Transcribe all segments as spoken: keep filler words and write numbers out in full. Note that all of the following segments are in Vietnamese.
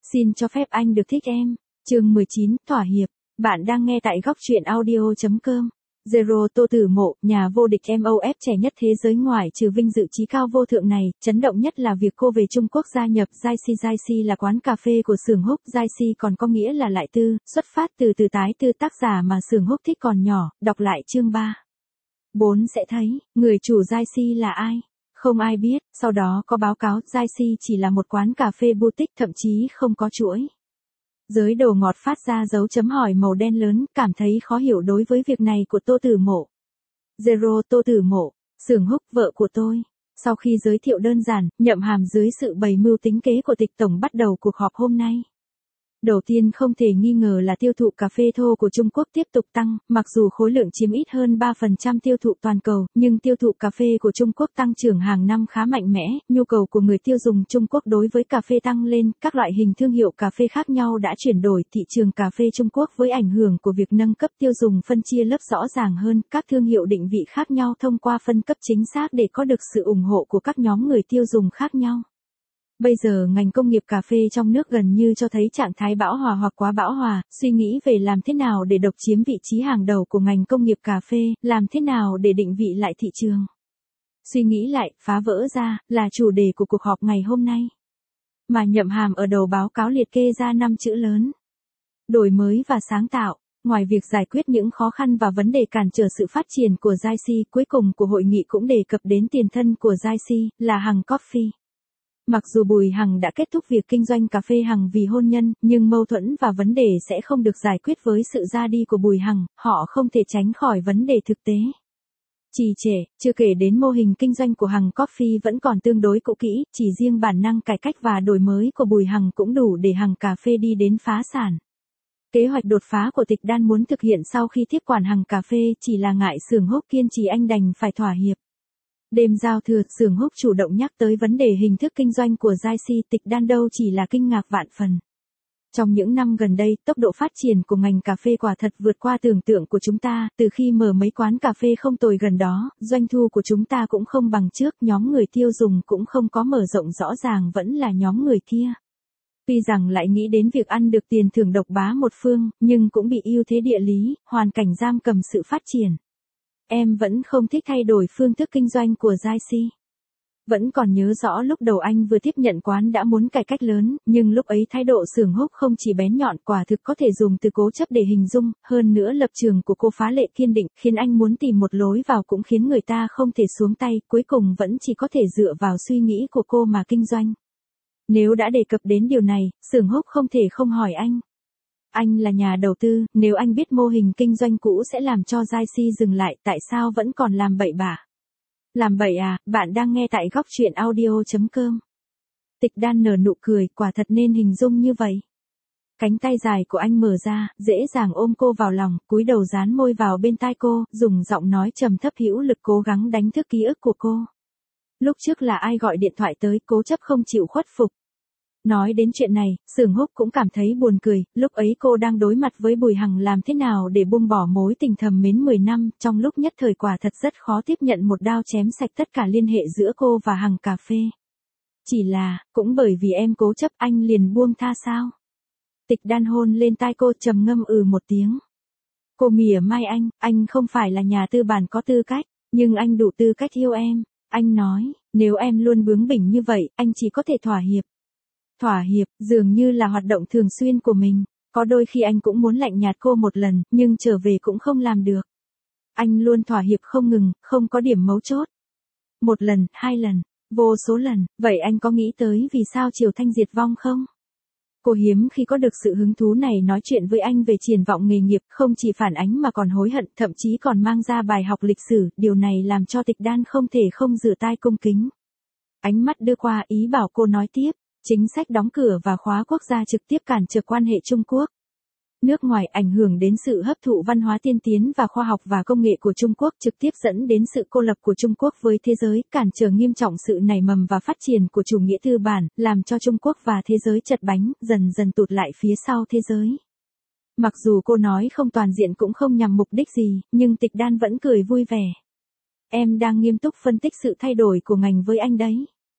Xin cho phép anh được thích em. Chương mười chín, thỏa hiệp. Bạn đang nghe tại góc truyện audio chấm com. Zero Tô Tử Mộ, nhà vô địch em o ép trẻ nhất thế giới ngoại trừ vinh dự chí cao vô thượng này, chấn động nhất là việc cô về Trung Quốc gia nhập Giai-Si. Giai-Si là quán cà phê của xưởng húc, Giai-Si còn có nghĩa là lại tư, xuất phát từ từ tái tư tác giả mà xưởng húc thích còn nhỏ, đọc lại chương ba. bốn sẽ thấy, người chủ Giai-Si là ai? Không ai biết, sau đó có báo cáo Giai-Si chỉ là một quán cà phê boutique, thậm chí không có chuỗi. Giới đồ ngọt phát ra dấu chấm hỏi màu đen lớn, cảm thấy khó hiểu đối với việc này của Tô Tử Mộ. Zero Tô Tử Mộ, xưởng húc, vợ của tôi. Sau khi giới thiệu đơn giản, Nhậm Hàm dưới sự bày mưu tính kế của Tịch Tổng bắt đầu cuộc họp hôm nay. Đầu tiên không thể nghi ngờ là tiêu thụ cà phê thô của Trung Quốc tiếp tục tăng, mặc dù khối lượng chiếm ít hơn ba phần trăm tiêu thụ toàn cầu, nhưng tiêu thụ cà phê của Trung Quốc tăng trưởng hàng năm khá mạnh mẽ, nhu cầu của người tiêu dùng Trung Quốc đối với cà phê tăng lên, các loại hình thương hiệu cà phê khác nhau đã chuyển đổi. Thị trường cà phê Trung Quốc với ảnh hưởng của việc nâng cấp tiêu dùng phân chia lớp rõ ràng hơn, các thương hiệu định vị khác nhau thông qua phân cấp chính xác để có được sự ủng hộ của các nhóm người tiêu dùng khác nhau. Bây giờ ngành công nghiệp cà phê trong nước gần như cho thấy trạng thái bão hòa hoặc quá bão hòa, suy nghĩ về làm thế nào để độc chiếm vị trí hàng đầu của ngành công nghiệp cà phê, làm thế nào để định vị lại thị trường. Suy nghĩ lại, phá vỡ ra, là chủ đề của cuộc họp ngày hôm nay. Mà Nhậm Hàm ở đầu báo cáo liệt kê ra năm chữ lớn. Đổi mới và sáng tạo. Ngoài việc giải quyết những khó khăn và vấn đề cản trở sự phát triển của Giai-Si, cuối cùng của hội nghị cũng đề cập đến tiền thân của Giai-Si, là Hằng Coffee. Mặc dù Bùi Hằng đã kết thúc việc kinh doanh cà phê Hằng vì hôn nhân, nhưng mâu thuẫn và vấn đề sẽ không được giải quyết với sự ra đi của Bùi Hằng, họ không thể tránh khỏi vấn đề thực tế. Trì trệ, chưa kể đến mô hình kinh doanh của Hằng Coffee vẫn còn tương đối cũ kỹ, chỉ riêng bản năng cải cách và đổi mới của Bùi Hằng cũng đủ để Hằng cà phê đi đến phá sản. Kế hoạch đột phá của Tịch Đan muốn thực hiện sau khi tiếp quản Hằng cà phê chỉ là ngại xưởng húc kiên trì, anh đành phải thỏa hiệp. Đêm giao thừa, xưởng húc chủ động nhắc tới vấn đề hình thức kinh doanh của Giai-Si, Tịch Đan đâu chỉ là kinh ngạc vạn phần. Trong những năm gần đây, tốc độ phát triển của ngành cà phê quả thật vượt qua tưởng tượng của chúng ta, từ khi mở mấy quán cà phê không tồi gần đó, doanh thu của chúng ta cũng không bằng trước, nhóm người tiêu dùng cũng không có mở rộng rõ ràng, vẫn là nhóm người kia. Tuy rằng lại nghĩ đến việc ăn được tiền thưởng độc bá một phương, nhưng cũng bị ưu thế địa lý, hoàn cảnh giam cầm sự phát triển. Em vẫn không thích thay đổi phương thức kinh doanh của Giai-Si. Vẫn còn nhớ rõ lúc đầu anh vừa tiếp nhận quán đã muốn cải cách lớn, nhưng lúc ấy thái độ xưởng húc không chỉ bén nhọn, quả thực có thể dùng từ cố chấp để hình dung, hơn nữa lập trường của cô phá lệ kiên định, khiến anh muốn tìm một lối vào cũng khiến người ta không thể xuống tay, cuối cùng vẫn chỉ có thể dựa vào suy nghĩ của cô mà kinh doanh. Nếu đã đề cập đến điều này, xưởng húc không thể không hỏi anh. Anh là nhà đầu tư, nếu anh biết mô hình kinh doanh cũ sẽ làm cho Giai-Si dừng lại, tại sao vẫn còn làm bậy bạ? Làm bậy à? Bạn đang nghe tại góc truyện audio chấm com. Tịch Đan nở nụ cười, quả thật nên hình dung như vậy. Cánh tay dài của anh mở ra, dễ dàng ôm cô vào lòng, cúi đầu dán môi vào bên tai cô, dùng giọng nói trầm thấp hữu lực cố gắng đánh thức ký ức của cô. Lúc trước là ai gọi điện thoại tới, cố chấp không chịu khuất phục. Nói đến chuyện này, xưởng húc cũng cảm thấy buồn cười, lúc ấy cô đang đối mặt với Bùi Hằng, làm thế nào để buông bỏ mối tình thầm mến mười năm, trong lúc nhất thời quả thật rất khó tiếp nhận một đao chém sạch tất cả liên hệ giữa cô và Hằng cà phê. Chỉ là, cũng bởi vì em cố chấp anh liền buông tha sao? Tịch Đan hôn lên tai cô, trầm ngâm ừ một tiếng. Cô mỉa mai anh, anh không phải là nhà tư bản có tư cách, nhưng anh đủ tư cách yêu em. Anh nói, nếu em luôn bướng bỉnh như vậy, anh chỉ có thể thỏa hiệp. Thỏa hiệp, dường như là hoạt động thường xuyên của mình. Có đôi khi anh cũng muốn lạnh nhạt cô một lần, nhưng trở về cũng không làm được. Anh luôn thỏa hiệp không ngừng, không có điểm mấu chốt. Một lần, hai lần, vô số lần, vậy anh có nghĩ tới vì sao Triều Thanh diệt vong không? Cô hiếm khi có được sự hứng thú này nói chuyện với anh về triển vọng nghề nghiệp, không chỉ phản ánh mà còn hối hận, thậm chí còn mang ra bài học lịch sử, điều này làm cho Tịch Đan không thể không rửa tai cung kính. Ánh mắt đưa qua ý bảo cô nói tiếp. Chính sách đóng cửa và khóa quốc gia trực tiếp cản trở quan hệ Trung Quốc. Nước ngoài ảnh hưởng đến sự hấp thụ văn hóa tiên tiến và khoa học và công nghệ của Trung Quốc, trực tiếp dẫn đến sự cô lập của Trung Quốc với thế giới, cản trở nghiêm trọng sự nảy mầm và phát triển của chủ nghĩa tư bản, làm cho Trung Quốc và thế giới chật bánh, dần dần tụt lại phía sau thế giới. Mặc dù cô nói không toàn diện cũng không nhằm mục đích gì, nhưng Tịch Đan vẫn cười vui vẻ. Em đang nghiêm túc phân tích sự thay đổi của ngành với anh đấy.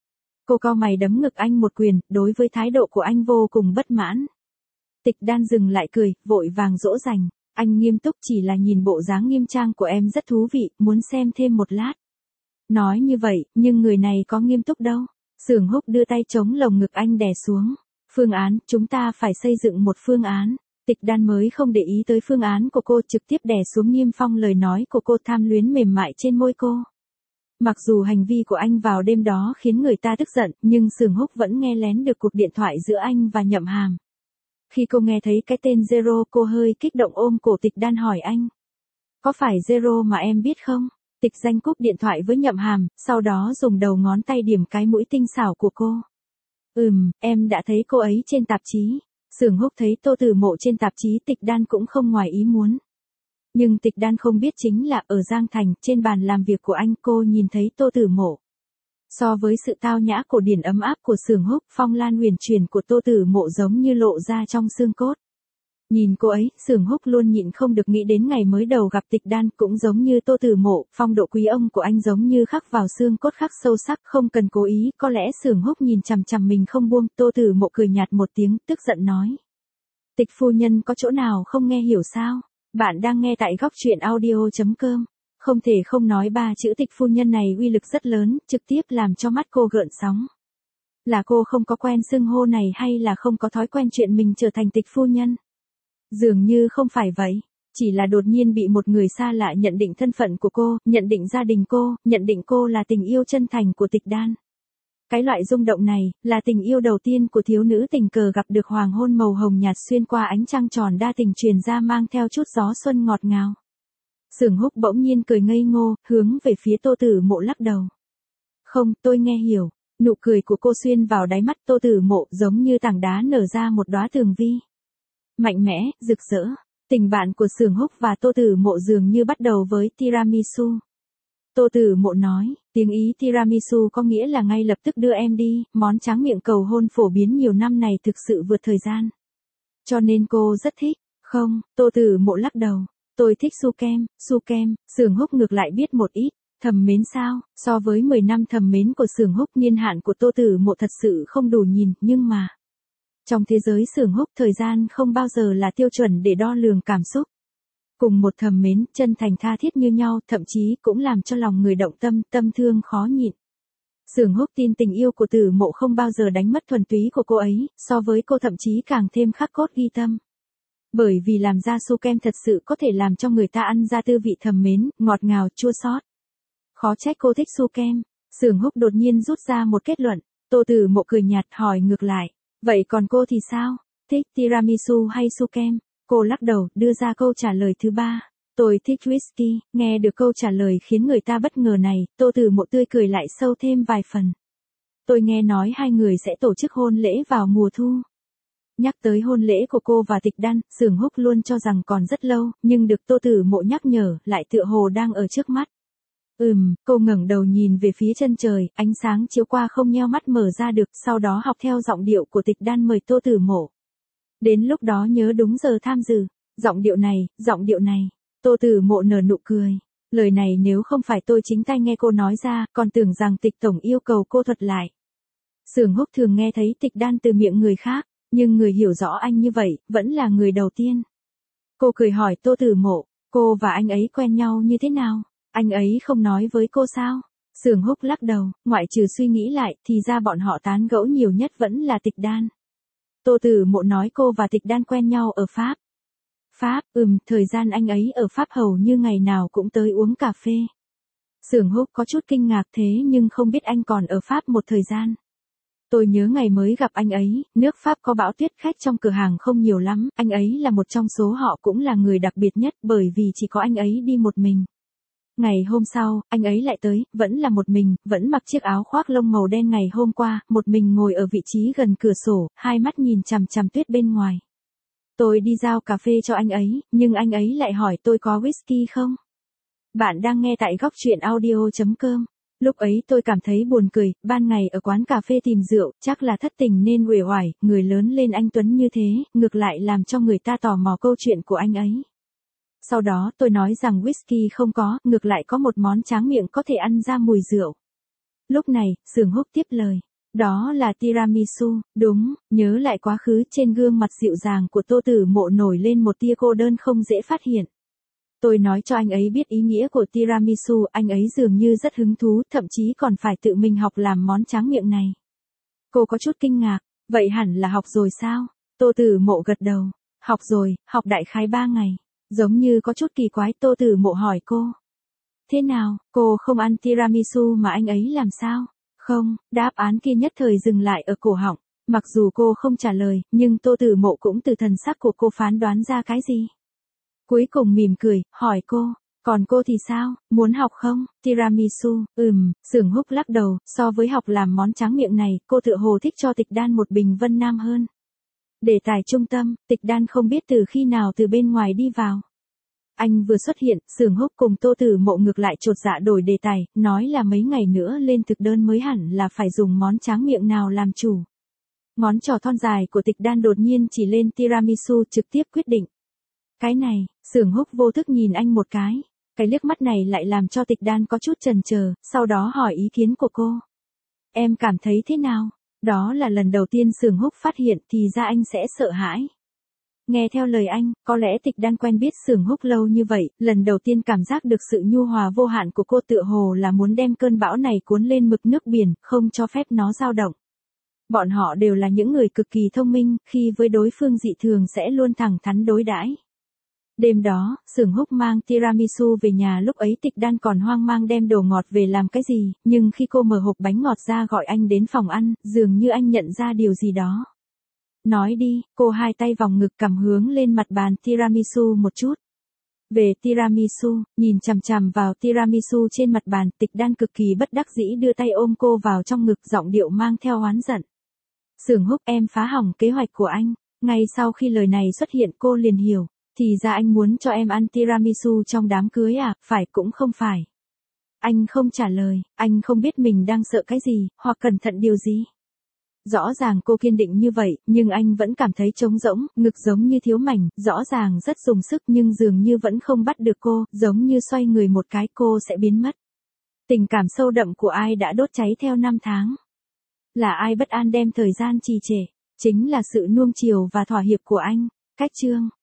Cô cau mày đấm ngực anh một quyền, đối với thái độ của anh vô cùng bất mãn. Tịch Đan dừng lại cười, vội vàng dỗ dành. Anh nghiêm túc, chỉ là nhìn bộ dáng nghiêm trang của em rất thú vị, muốn xem thêm một lát. Nói như vậy, nhưng người này có nghiêm túc đâu. Xưởng Húc đưa tay chống lồng ngực anh đè xuống. Phương án, chúng ta phải xây dựng một phương án. Tịch Đan mới không để ý tới phương án của cô, trực tiếp đè xuống Niêm Phong lời nói của cô, tham luyến mềm mại trên môi cô. Mặc dù hành vi của anh vào đêm đó khiến người ta tức giận, nhưng Xưởng Húc vẫn nghe lén được cuộc điện thoại giữa anh và Nhậm Hàm. Khi cô nghe thấy cái tên Zero, cô hơi kích động ôm cổ Tịch Đan hỏi anh. Có phải Zero mà em biết không? Tịch Danh cúp điện thoại với Nhậm Hàm, sau đó dùng đầu ngón tay điểm cái mũi tinh xảo của cô. Ừm, em đã thấy cô ấy trên tạp chí. Xưởng Húc thấy Tô Tử Mộ trên tạp chí Tịch Đan cũng không ngoài ý muốn. Nhưng Tịch Đan không biết chính là ở Giang Thành, trên bàn làm việc của anh cô nhìn thấy Tô Tử Mộ. So với sự tao nhã cổ điển ấm áp của Xưởng Húc, phong lan huyền chuyển của Tô Tử Mộ giống như lộ ra trong xương cốt. Nhìn cô ấy, Xưởng Húc luôn nhịn không được nghĩ đến ngày mới đầu gặp Tịch Đan, cũng giống như Tô Tử Mộ, phong độ quý ông của anh giống như khắc vào xương cốt khắc sâu sắc, không cần cố ý, có lẽ Xưởng Húc nhìn chằm chằm mình không buông. Tô Tử Mộ cười nhạt một tiếng, tức giận nói. Tịch phu nhân có chỗ nào không nghe hiểu sao? Bạn đang nghe tại góc truyện audio chấm com. Không thể không nói ba chữ tịch phu nhân này uy lực rất lớn, trực tiếp làm cho mắt cô gợn sóng. Là cô không có quen xưng hô này hay là không có thói quen chuyện mình trở thành tịch phu nhân? Dường như không phải vậy, chỉ là đột nhiên bị một người xa lạ nhận định thân phận của cô, nhận định gia đình cô, nhận định cô là tình yêu chân thành của Tịch Đan. Cái loại rung động này, là tình yêu đầu tiên của thiếu nữ tình cờ gặp được hoàng hôn màu hồng nhạt xuyên qua ánh trăng tròn đa tình truyền ra mang theo chút gió xuân ngọt ngào. Xưởng Húc bỗng nhiên cười ngây ngô, hướng về phía Tô Tử Mộ lắc đầu. Không, tôi nghe hiểu. Nụ cười của cô xuyên vào đáy mắt Tô Tử Mộ giống như tảng đá nở ra một đóa tường vi. Mạnh mẽ, rực rỡ. Tình bạn của Xưởng Húc và Tô Tử Mộ dường như bắt đầu với tiramisu. Tô Tử Mộ nói, tiếng Ý tiramisu có nghĩa là ngay lập tức đưa em đi, món tráng miệng cầu hôn phổ biến nhiều năm này thực sự vượt thời gian. Cho nên cô rất thích. Không, Tô Tử Mộ lắc đầu. Tôi thích su kem, su kem. Xưởng Húc ngược lại biết một ít. Thầm mến sao? So với mười năm thầm mến của Xưởng Húc, niên hạn của Tô Tử Mộ thật sự không đủ nhìn, nhưng mà trong thế giới Xưởng Húc, thời gian không bao giờ là tiêu chuẩn để đo lường cảm xúc. Cùng một thầm mến, chân thành tha thiết như nhau, thậm chí cũng làm cho lòng người động tâm, tâm thương khó nhịn. Xưởng Húc tin tình yêu của Tử Mộ không bao giờ đánh mất thuần túy của cô ấy, so với cô thậm chí càng thêm khắc cốt ghi tâm. Bởi vì làm ra su kem thật sự có thể làm cho người ta ăn ra tư vị thầm mến, ngọt ngào, chua xót. Khó trách cô thích su kem. Xưởng Húc đột nhiên rút ra một kết luận. Tô Tử Mộ cười nhạt hỏi ngược lại. Vậy còn cô thì sao? Thích tiramisu hay su kem? Cô lắc đầu, đưa ra câu trả lời thứ ba. Tôi thích whisky. Nghe được câu trả lời khiến người ta bất ngờ này, Tô Tử Mộ tươi cười lại sâu thêm vài phần. Tôi nghe nói hai người sẽ tổ chức hôn lễ vào mùa thu. Nhắc tới hôn lễ của cô và Tịch Đan, Xưởng Húc luôn cho rằng còn rất lâu, nhưng được Tô Tử Mộ nhắc nhở, lại tựa hồ đang ở trước mắt. Ừm, cô ngẩng đầu nhìn về phía chân trời, ánh sáng chiếu qua không nheo mắt mở ra được, sau đó học theo giọng điệu của Tịch Đan mời Tô Tử Mộ. Đến lúc đó nhớ đúng giờ tham dự. Giọng điệu này, giọng điệu này. Tô Tử Mộ nở nụ cười. Lời này nếu không phải tôi chính tay nghe cô nói ra, còn tưởng rằng Tịch Tổng yêu cầu cô thuật lại. Xưởng Húc thường nghe thấy Tịch Đan từ miệng người khác, nhưng người hiểu rõ anh như vậy, vẫn là người đầu tiên. Cô cười hỏi Tô Tử Mộ, cô và anh ấy quen nhau như thế nào? Anh ấy không nói với cô sao? Xưởng Húc lắc đầu, ngoại trừ suy nghĩ lại, thì ra bọn họ tán gẫu nhiều nhất vẫn là Tịch Đan. Tô Tử Mộ nói cô và Tịch Đan quen nhau ở Pháp. Pháp, ừm, thời gian anh ấy ở Pháp hầu như ngày nào cũng tới uống cà phê. Xưởng Húc có chút kinh ngạc thế nhưng không biết anh còn ở Pháp một thời gian. Tôi nhớ ngày mới gặp anh ấy, nước Pháp có bão tuyết, khách trong cửa hàng không nhiều lắm, anh ấy là một trong số họ, cũng là người đặc biệt nhất bởi vì chỉ có anh ấy đi một mình. Ngày hôm sau, anh ấy lại tới, vẫn là một mình, vẫn mặc chiếc áo khoác lông màu đen ngày hôm qua, một mình ngồi ở vị trí gần cửa sổ, hai mắt nhìn chằm chằm tuyết bên ngoài. Tôi đi giao cà phê cho anh ấy, nhưng anh ấy lại hỏi tôi có whisky không? Bạn đang nghe tại góc truyện audio chấm com. Lúc ấy tôi cảm thấy buồn cười, ban ngày ở quán cà phê tìm rượu, chắc là thất tình nên uể oải, người lớn lên anh Tuấn như thế, ngược lại làm cho người ta tò mò câu chuyện của anh ấy. Sau đó tôi nói rằng whisky không có, ngược lại có một món tráng miệng có thể ăn ra mùi rượu. Lúc này, Xưởng Húc tiếp lời. Đó là tiramisu, đúng, nhớ lại quá khứ trên gương mặt dịu dàng của Tô Tử Mộ nổi lên một tia cô đơn không dễ phát hiện. Tôi nói cho anh ấy biết ý nghĩa của tiramisu, anh ấy dường như rất hứng thú, thậm chí còn phải tự mình học làm món tráng miệng này. Cô có chút kinh ngạc, vậy hẳn là học rồi sao? Tô Tử Mộ gật đầu, học rồi, học đại khái ba ngày. Giống như có chút kỳ quái, Tô Tử Mộ hỏi cô. Thế nào, cô không ăn tiramisu mà anh ấy làm sao? Không, đáp án kia nhất thời dừng lại ở cổ họng. Mặc dù cô không trả lời, nhưng Tô Tử Mộ cũng từ thần sắc của cô phán đoán ra cái gì. Cuối cùng mỉm cười, hỏi cô, còn cô thì sao, muốn học không? Tiramisu, ừm, Xưởng Húc lắc đầu, so với học làm món tráng miệng này, cô tựa hồ thích cho Tịch Đan một bình Vân Nam hơn. Đề tài trung tâm, Tịch Đan không biết từ khi nào từ bên ngoài đi vào. Anh vừa xuất hiện, Xưởng Húc cùng Tô Tử Mộ ngược lại chột dạ đổi đề tài, nói là mấy ngày nữa lên thực đơn mới hẳn là phải dùng món tráng miệng nào làm chủ. Ngón trỏ thon dài của Tịch Đan đột nhiên chỉ lên tiramisu, trực tiếp quyết định. Cái này, Xưởng Húc vô thức nhìn anh một cái. Cái liếc mắt này lại làm cho Tịch Đan có chút chần chờ, sau đó hỏi ý kiến của cô. Em cảm thấy thế nào? Đó là lần đầu tiên Xưởng Húc phát hiện thì ra anh sẽ sợ hãi. Nghe theo lời anh, có lẽ Tịch Đan quen biết Xưởng Húc lâu như vậy, lần đầu tiên cảm giác được sự nhu hòa vô hạn của cô tựa hồ là muốn đem cơn bão này cuốn lên mực nước biển, không cho phép nó dao động. Bọn họ đều là những người cực kỳ thông minh, khi với đối phương dị thường sẽ luôn thẳng thắn đối đãi. Đêm đó, Xưởng Húc mang tiramisu về nhà, lúc ấy Tịch Đan còn hoang mang đem đồ ngọt về làm cái gì, nhưng khi cô mở hộp bánh ngọt ra gọi anh đến phòng ăn, dường như anh nhận ra điều gì đó. Nói đi, cô hai tay vòng ngực cầm hướng lên mặt bàn tiramisu một chút. Về tiramisu, nhìn chằm chằm vào tiramisu trên mặt bàn, Tịch Đan cực kỳ bất đắc dĩ đưa tay ôm cô vào trong ngực, giọng điệu mang theo oán giận. Xưởng Húc, em phá hỏng kế hoạch của anh. Ngay sau khi lời này xuất hiện cô liền hiểu. Thì ra anh muốn cho em ăn tiramisu trong đám cưới à, phải cũng không phải. Anh không trả lời, anh không biết mình đang sợ cái gì, hoặc cẩn thận điều gì. Rõ ràng cô kiên định như vậy, nhưng anh vẫn cảm thấy trống rỗng, ngực giống như thiếu mảnh, rõ ràng rất dùng sức nhưng dường như vẫn không bắt được cô, giống như xoay người một cái cô sẽ biến mất. Tình cảm sâu đậm của ai đã đốt cháy theo năm tháng. Là ai bất an đem thời gian trì trệ, chính là sự nuông chiều và thỏa hiệp của anh. Cách chương